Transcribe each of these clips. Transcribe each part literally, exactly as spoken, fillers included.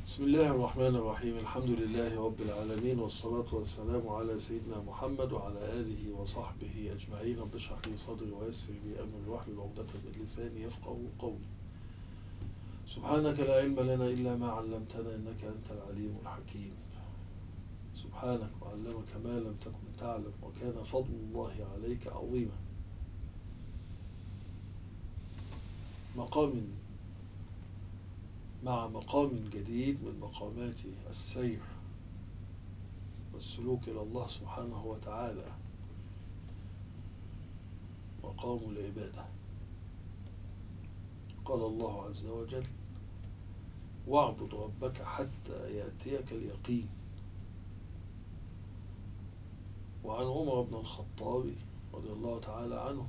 بسم الله الرحمن الرحيم. الحمد لله رب العالمين، والصلاة والسلام على سيدنا محمد وعلى آله وصحبه أجمعين. رب اشرح لي صدري ويسر لي أمري واحلل عقدة من لساني يفقهوا قولي. سبحانك لا علم لنا إلا ما علمتنا إنك أنت العليم الحكيم. سبحانك وعلمك ما لم تكن تعلم، وكان فضل الله عليك عظيما. مقام مع مقام جديد من مقامات السير والسلوك إلى الله سبحانه وتعالى، مقام العبادة. قال الله عز وجل: واعبد ربك حتى يأتيك اليقين. وعن عمر بن الخطاب رضي الله تعالى عنه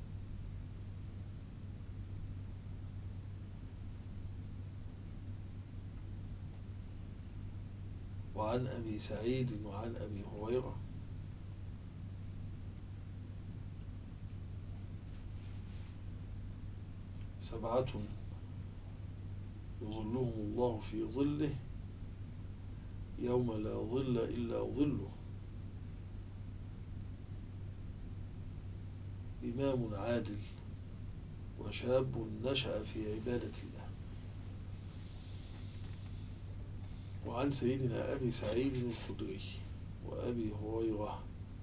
وعن أبي سعيد وعن أبي هريرة سبعة يظلهم الله في ظله يوم لا ظل إلا ظله: إمام عادل، وشاب نشأ في عبادة الله. وعن سيدنا أبي سعيد الخدري وأبي هريرة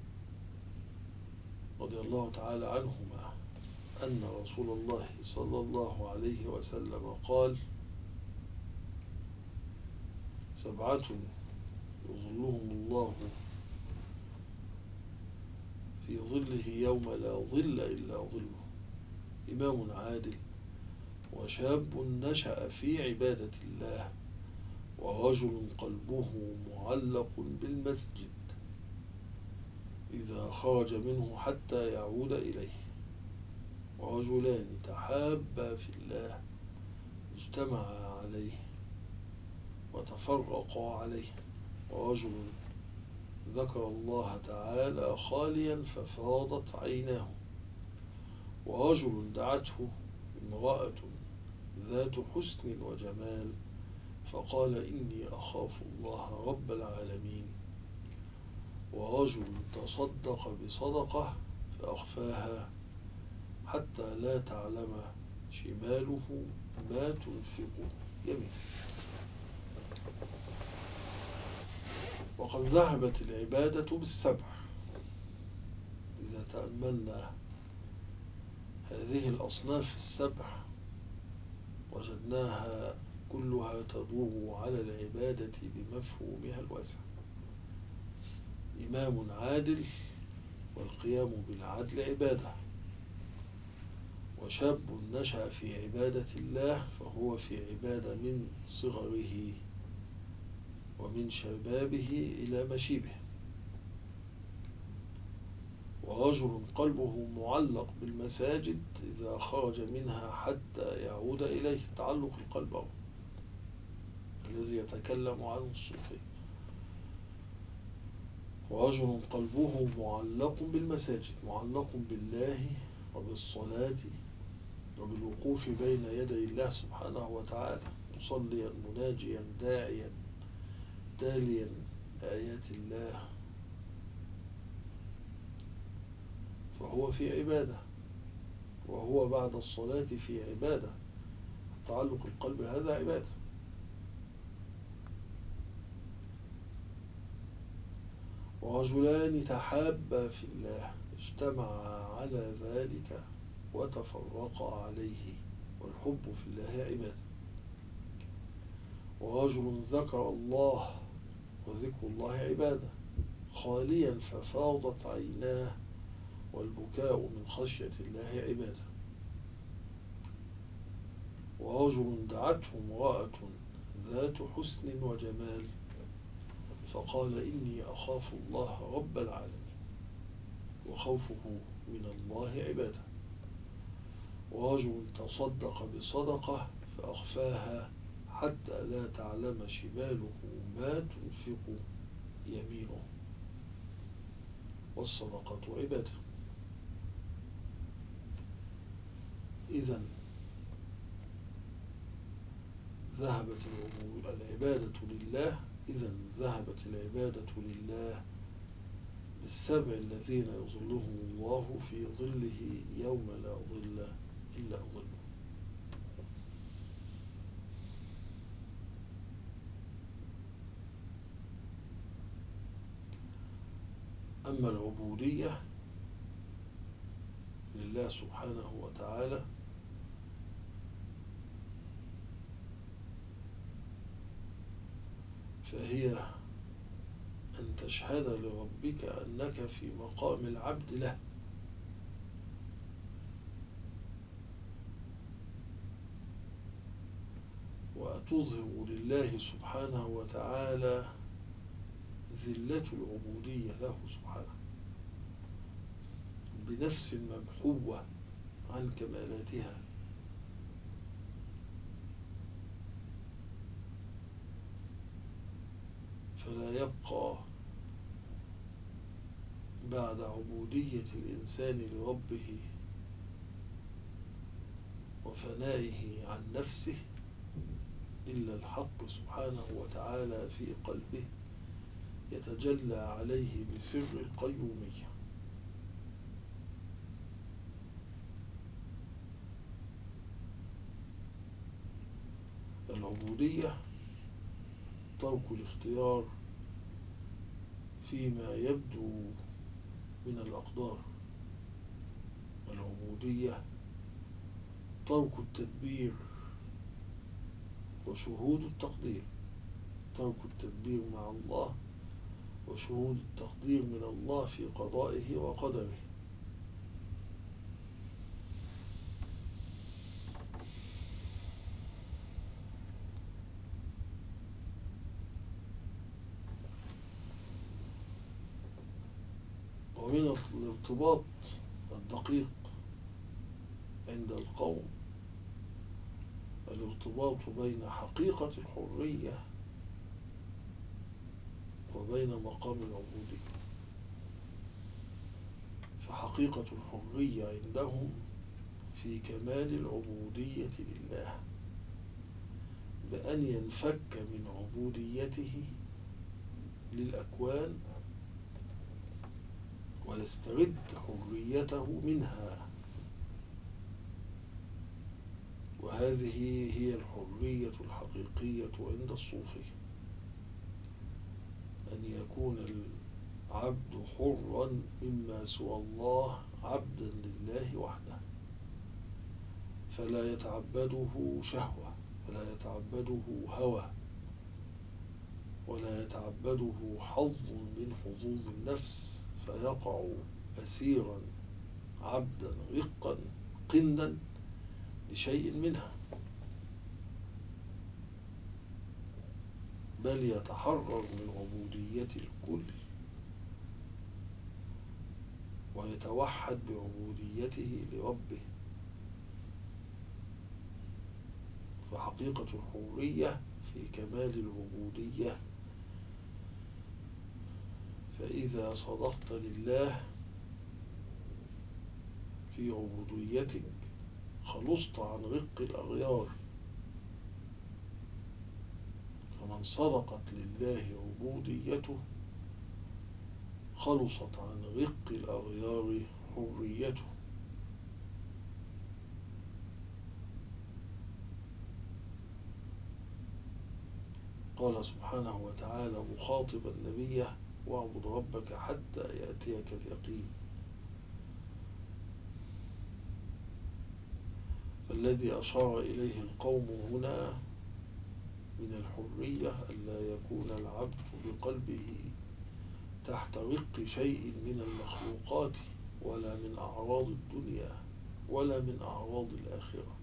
رضي الله تعالى عنهما أن رسول الله صلى الله عليه وسلم قال: سبعة يظلهم الله في ظله يوم لا ظل إلا ظله: إمام عادل، وشاب نشأ في عبادة الله، ورجل قلبه معلق بالمسجد إذا خرج منه حتى يعود إليه، ورجلان تحابا في الله اجتمعا عليه وتفرقا عليه، ورجل ذكر الله تعالى خاليا ففاضت عيناه، ورجل دعته امرأة ذات حسن وجمال فقال: إني أخاف الله رب العالمين، ورجل تصدق بصدقة فأخفاها حتى لا تعلم شماله ما تنفق يمينه. وقد ذهبت العبادة بالسبع. إذا تأملنا هذه الأصناف السبع وجدناها كلها تدور على العبادة بمفهومها الواسع: إمام عادل، والقيام بالعدل عبادة، وشاب نشأ في عبادة الله فهو في عبادة من صغره ومن شبابه إلى مشيبه، ورجل قلبه معلق بالمساجد إذا خرج منها حتى يعود إليه. تعلق القلب الذي يتكلم عنه الصوفي. ورجل قلبه معلق بالمساجد، معلق بالله وبالصلاة وبالوقوف بين يدي الله سبحانه وتعالى، مصليا مناجيا داعيا تاليا آيات الله، فهو في عبادة، وهو بعد الصلاة في عبادة. تعلق القلب هذا عبادة. ورجلان تحابا في الله اجتمعا على ذلك وتفرقا عليه، والحب في الله عبادة. ورجل ذكر الله، وذكر الله عبادة، خاليا ففاضت عيناه، والبكاء من خشية الله عبادة. ورجل دعته امرأة ذات حسن وجمال فقال: إني أخاف الله رب العالمين، وخوفه من الله عبادة. ورجل تصدق بصدقة فأخفاها حتى لا تعلم شماله ما تنفق يمينه، والصدقة عبادة. إذن ذهبت العبادة لله، إذا ذهبت العبادة لله بالسبع الذين يظلهم الله في ظله يوم لا ظل إلا ظله. أما العبودية لله سبحانه وتعالى فهي أن تشهد لربك أنك في مقام العبد له، وتظهر لله سبحانه وتعالى ذلة العبودية له سبحانه بنفس ممحوة عن كمالاتها، فلا يبقى بعد عبودية الإنسان لربه وفنائه عن نفسه إلا الحق سبحانه وتعالى في قلبه يتجلى عليه بسر القيومية. العبودية ترك الاختيار فيما يبدو من الأقدار، العبودية ترك التدبير وشهود التقدير، ترك التدبير مع الله وشهود التقدير من الله في قضائه وقدره. ومن الارتباط الدقيق عند القوم الارتباط بين حقيقة الحرية وبين مقام العبودية. فحقيقة الحرية عندهم في كمال العبودية لله، بأن ينفك من عبوديته للأكوان ويسترد حريته منها، وهذه هي الحرية الحقيقية عند الصوفية، أن يكون العبد حرا مما سوى الله عبدا لله وحده، فلا يتعبده شهوة ولا يتعبده هوى ولا يتعبده حظ من حظوظ النفس فيقع أسيرا عبدا رقا قنا لشيء منها، بل يتحرر من عبودية الكل ويتوحد بعبوديته لربه. فحقيقة الحرية في كمال العبودية، فإذا صدقت لله في عبوديتك خلصت عن رق الأغيار، فمن صدقت لله عبوديته خلصت عن رق الأغيار حريته. قال سبحانه وتعالى مخاطبا نبيه واعبد ربك حتى يأتيك اليقين. فالذي أشار إليه القوم هنا من الحرية ألا يكون العبد بقلبه تحت رق شيء من المخلوقات ولا من أعراض الدنيا ولا من أعراض الآخرة،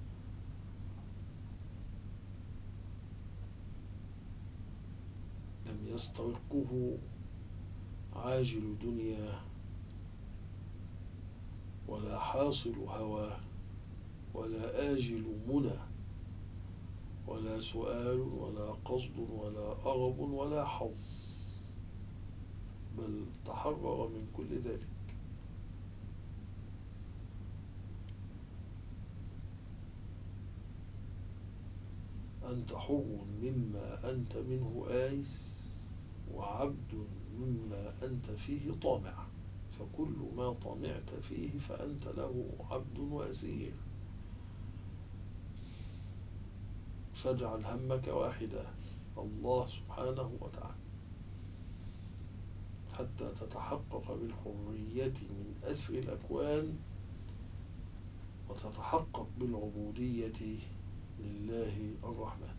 لم يسترقه عاجل دنيا ولا حاصل هوى ولا آجل منى ولا سؤال ولا قصد ولا أغب ولا حظ، بل تحرر من كل ذلك. أنت حر مما أنت منه آيس، وعبد مما أنت فيه طامع، فكل ما طمعت فيه فأنت له عبد وأسير. فاجعل همك واحدا، الله سبحانه وتعالى، حتى تتحقق بالحرية من أسر الأكوان، وتتحقق بالعبودية لله الرحمن.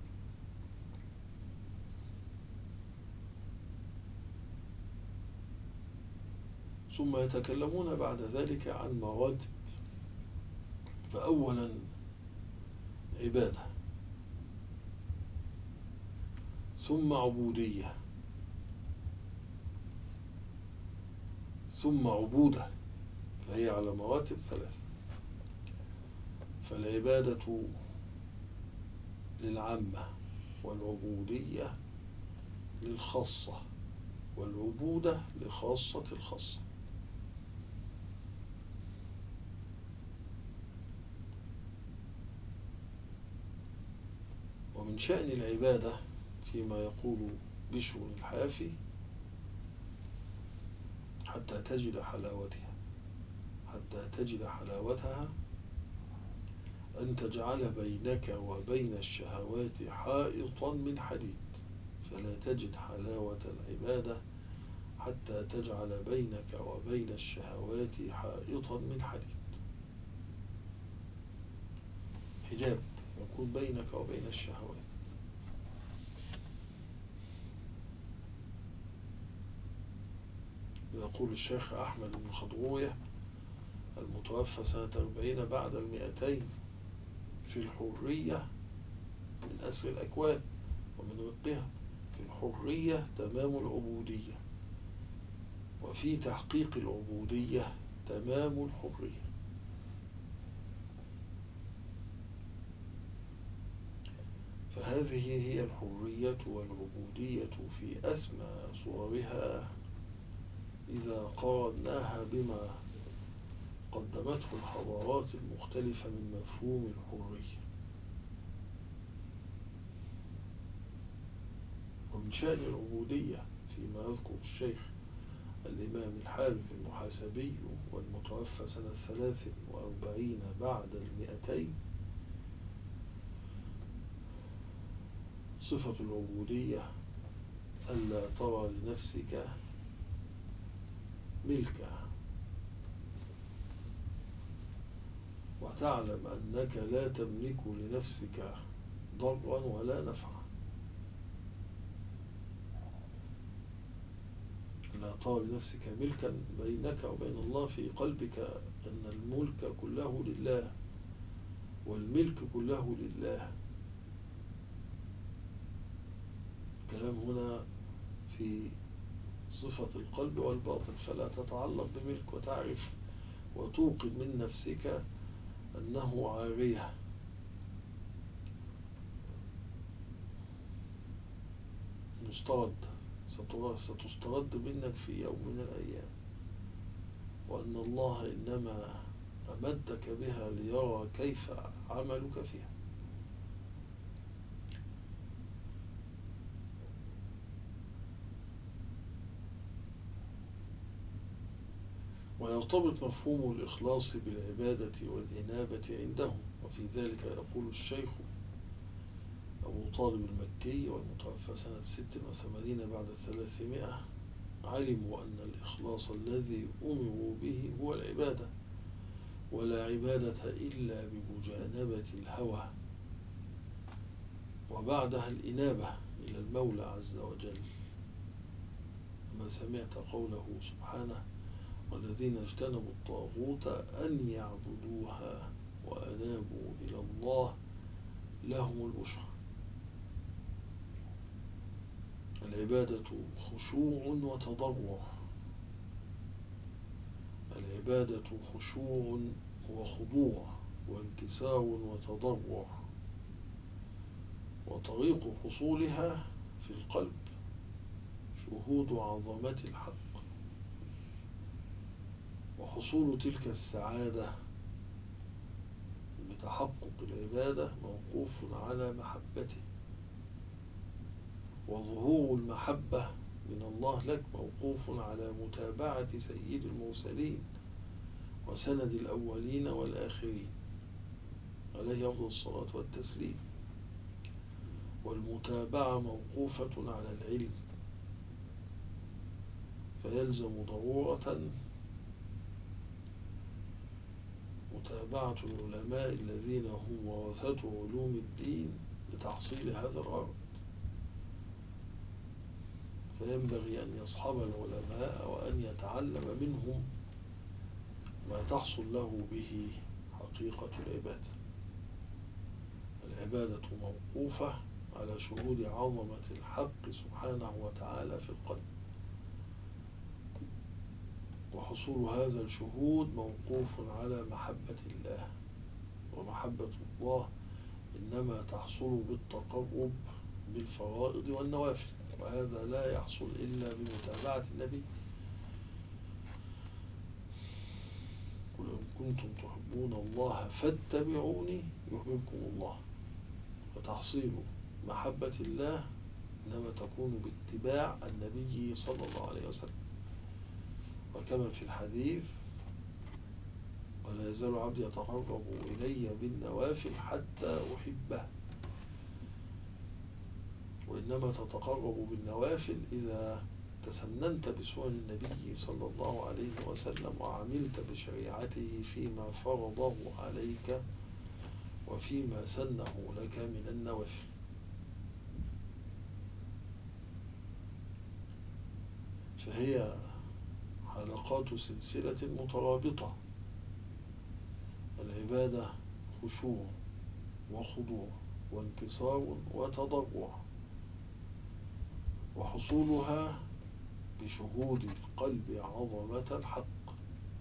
ثم يتكلمون بعد ذلك عن مراتب. فأولا عبادة، ثم عبودية، ثم عبودة، فهي على مراتب ثلاثة. فالعبادة للعامة، والعبودية للخاصة، والعبودة لخاصة الخاصة. ومن شأن العبادة فيما يقول بشر الحافي حتى تجد حلاوتها حتى تجد حلاوتها أن تجعل بينك وبين الشهوات حائطا من حديد، فلا تجد حلاوة العبادة حتى تجعل بينك وبين الشهوات حائطا من حديد، حجاب يكون بينك وبين الشهوات. يقول الشيخ أحمد بن خضروية المتوفى سنة أربعين بعد المئتين في الحرية من أسر الأكوان ومن رقها، في الحرية تمام العبودية، وفي تحقيق العبودية تمام الحرية. فهذه هي الحرية والعبودية في أسمى صورها إذا قارناها بما قدمته الحضارات المختلفة من مفهوم الحرية. ومن شأن العبودية فيما يذكر الشيخ الإمام الحارث المحاسبي والمتوفى سنة ثلاث وأربعين بعد المئتين صفة العبودية ألا ترى لنفسك ملكا، وتعلم أنك لا تملك لنفسك ضرا ولا نفعا. لا ترى لنفسك ملكا بينك وبين الله، في قلبك أن الملك كله لله والملك كله لله. الكلام هنا في صفة القلب والباطن، فلا تتعلق بملك، وتعرف وتوقن من نفسك أنه عارية مسترد، ستسترد منك في يوم من الأيام، وأن الله إنما أمدك بها ليرى كيف عملك فيها. ويرتبط مفهوم الإخلاص بالعبادة والإنابة عندهم، وفي ذلك يقول الشيخ أبو طالب المكي والمتوفى سنة ست وثمانين بعد الثلاثمائة: علموا أن الإخلاص الذي أمروا به هو العبادة، ولا عبادة إلا بمجانبة الهوى، وبعدها الإنابة إلى المولى عز وجل. ما سمعت قوله سبحانه: والذين اجتنبوا الطاغوت أن يعبدوها وأنابوا إلى الله لهم البشرى. العبادة خشوع وتضرع، العبادة خشوع وخضوع وانكسار وتضرع، وطريق حصولها في القلب شهود عظمة الحق، وحصول تلك السعادة فتحقق العبادة موقوف على محبته، وظهور المحبة من الله لك موقوف على متابعة سيد المرسلين وسند الأولين والآخرين عليه أفضل الصلاة والتسليم. والمتابعة موقوفة على العلم، فيلزم ضرورة متابعة العلماء الذين هم ورثة علوم الدين لتحصيل هذا الغرض. فينبغي أن يصحب العلماء وأن يتعلم منهم ما تحصل له به حقيقة العبادة. العبادة موقوفة على شهود عظمة الحق سبحانه وتعالى في القلب، وحصول هذا الشهود موقوف على محبة الله، ومحبة الله إنما تحصل بالتقرب بالفرائض والنوافل، وهذا لا يحصل إلا بمتابعة النبي. قل إن كنتم تحبون الله فاتبعوني يحببكم الله. وتحصيل محبة الله إنما تكون باتباع النبي صلى الله عليه وسلم، وكما في الحديث: ولا يزال عبدي يتقرب إلي بالنوافل حتى أحبه. وإنما تتقرب بالنوافل إذا تسننت بسنن النبي صلى الله عليه وسلم وعملت بشريعته فيما فرضه عليك وفيما سنه لك من النوافل. فهي حلقات سلسلة مترابطة. العبادة خشوع وخضوع وانكسار وتضرع، وحصولها بشهود القلب عظمة الحق،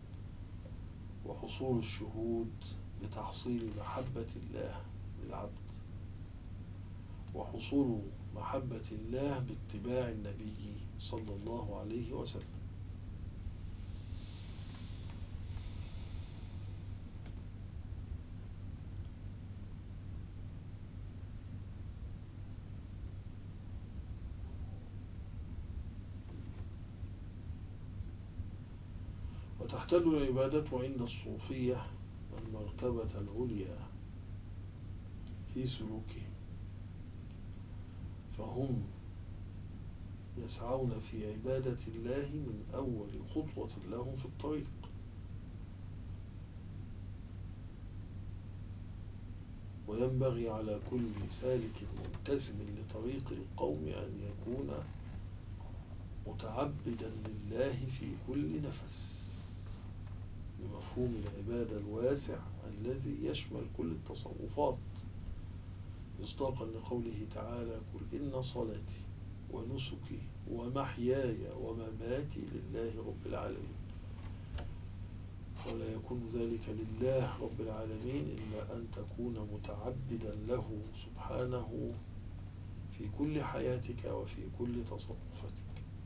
وحصول الشهود بتحصيل محبة الله للعبد، وحصول محبة الله باتباع النبي صلى الله عليه وسلم. وتحتل العبادة عند الصوفية المرتبة العليا في سلوكهم، فهم يسعون في عبادة الله من أول خطوة لهم في الطريق، وينبغي على كل سالك منتسب لطريق القوم أن يكون متعبدا لله في كل نفس، بمفهوم العبادة الواسع الذي يشمل كل التصرفات، مصداقا لقوله تعالى: قل إن صلاتي ونسكي ومحياي ومماتي لله رب العالمين. ولا يكون ذلك لله رب العالمين إلا أن تكون متعبدا له سبحانه في كل حياتك وفي كل تصرفاتك.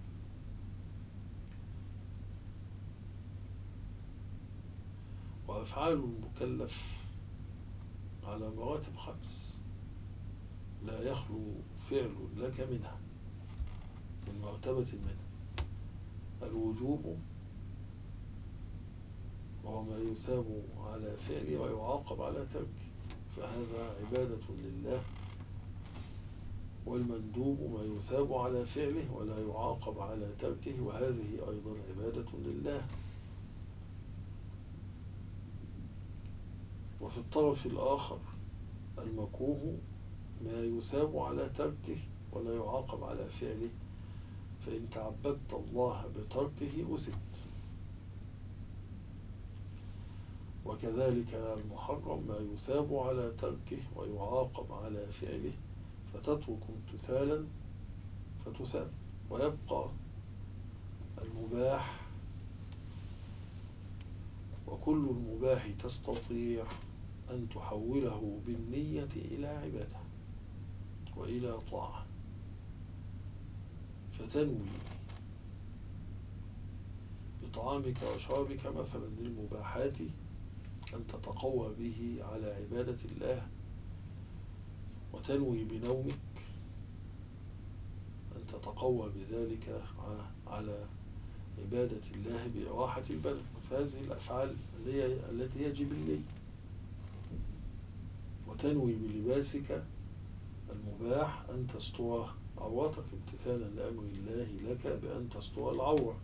وأفعال المكلف على مراتب خمس لا يخلو فعل لك منها من مرتبة منها: الوجوب وهو ما يثاب على فعله ويعاقب على تركه، فهذا عبادة لله. والمندوب ما يثاب على فعله ولا يعاقب على تركه، وهذه أيضا عبادة لله. وفي الطرف الآخر المكروه ما يثاب على تركه ولا يعاقب على فعله، فإن تعبدت الله بتركه أثبت. وكذلك المحرم ما يثاب على تركه ويعاقب على فعله، فتترك امتثالا فتثاب. ويبقى المباح، وكل المباح تستطيع أن تحوله بالنية إلى عبادة وإلى طاعة، فتنوي بطعامك وشرابك مثلا للمباحات أن تتقوى به على عبادة الله، وتنوي بنومك أن تتقوى بذلك على عبادة الله بإراحة البدن. فهذه الأفعال التي هي جبلية. وتنوي بلباسك المباح أن تستر عورتك امتثالا لأمر الله لك بأن تستر العورة.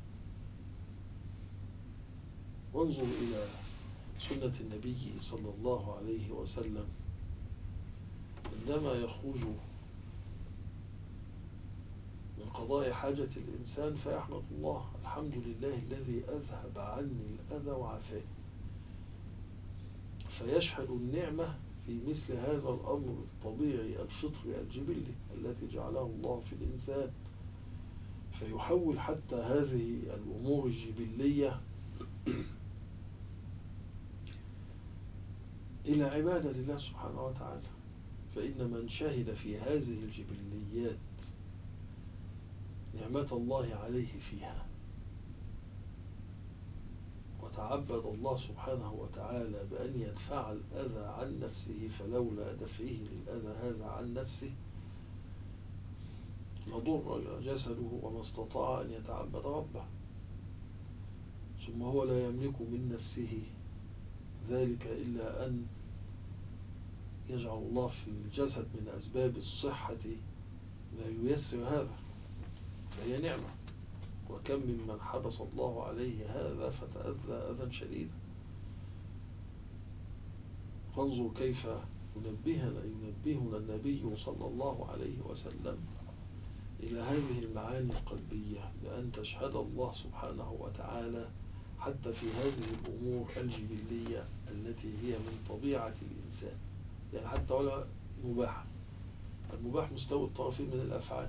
وانظر إلى سنة النبي صلى الله عليه وسلم عندما يخرج من قضاء حاجة الإنسان فيحمد الله: الحمد لله الذي أذهب عني الأذى وعافاني. فيشهد النعمة في مثل هذا الأمر الطبيعي الفطري الجبلي التي جعله الله في الإنسان، فيحول حتى هذه الأمور الجبلية إلى عبادة لله سبحانه وتعالى. فإن من شهد في هذه الجبليات نعمة الله عليه فيها وتعبد الله سبحانه وتعالى بأن يدفع الأذى عن نفسه، فلولا دفعه للأذى هذا عن نفسه لضر جسده وما استطاع أن يتعبد ربه. ثم هو لا يملك من نفسه ذلك إلا أن يجعل الله في الجسد من أسباب الصحة ما ييسر هذا، فهي نعمة. وكم ممن حبس الله عليه هذا فتأذى أذى شديدا. فانظر كيف ينبهنا ينبهنا النبي صلى الله عليه وسلم إلى هذه المعاني القلبية بأن تشهد الله سبحانه وتعالى حتى في هذه الأمور الجبلية التي هي من طبيعة الإنسان. يعني حتى ولا مباح، المباح مستوى الطرفين من الأفعال.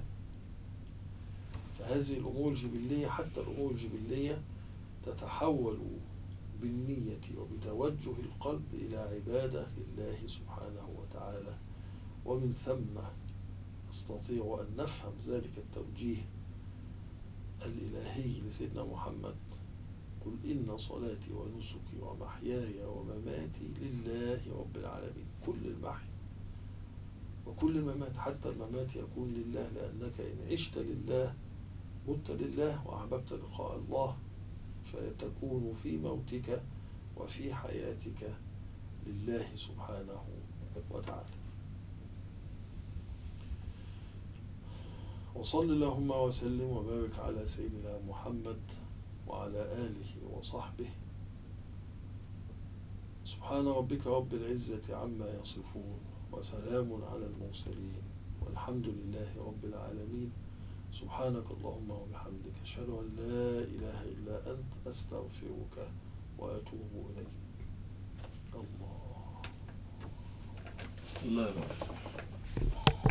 فهذه الأمور الجبلية حتى الأمور الجبلية تتحول بالنية وبتوجه القلب إلى عبادة لله سبحانه وتعالى. ومن ثم نستطيع أن نفهم ذلك التوجيه الإلهي لسيدنا محمد: قل إن صلاتي ونسكي ومحياي ومماتي لله رب العالمين. كل المحي وكل الممات، حتى الممات يكون لله، لأنك إن عشت لله مت لله وأحببت لقاء الله، فتكون في موتك وفي حياتك لله سبحانه وتعالى. وصل اللهم وسلم وبارك على سيدنا محمد وعلى آله وصحبه. سبحان ربك رب العزة عما يصفون، وسلام على المرسلين، والحمد لله رب العالمين. سبحانك اللهم وبحمدك، أشهد أن لا إله إلا أنت، أستغفرك وأتوب إليك. الله الله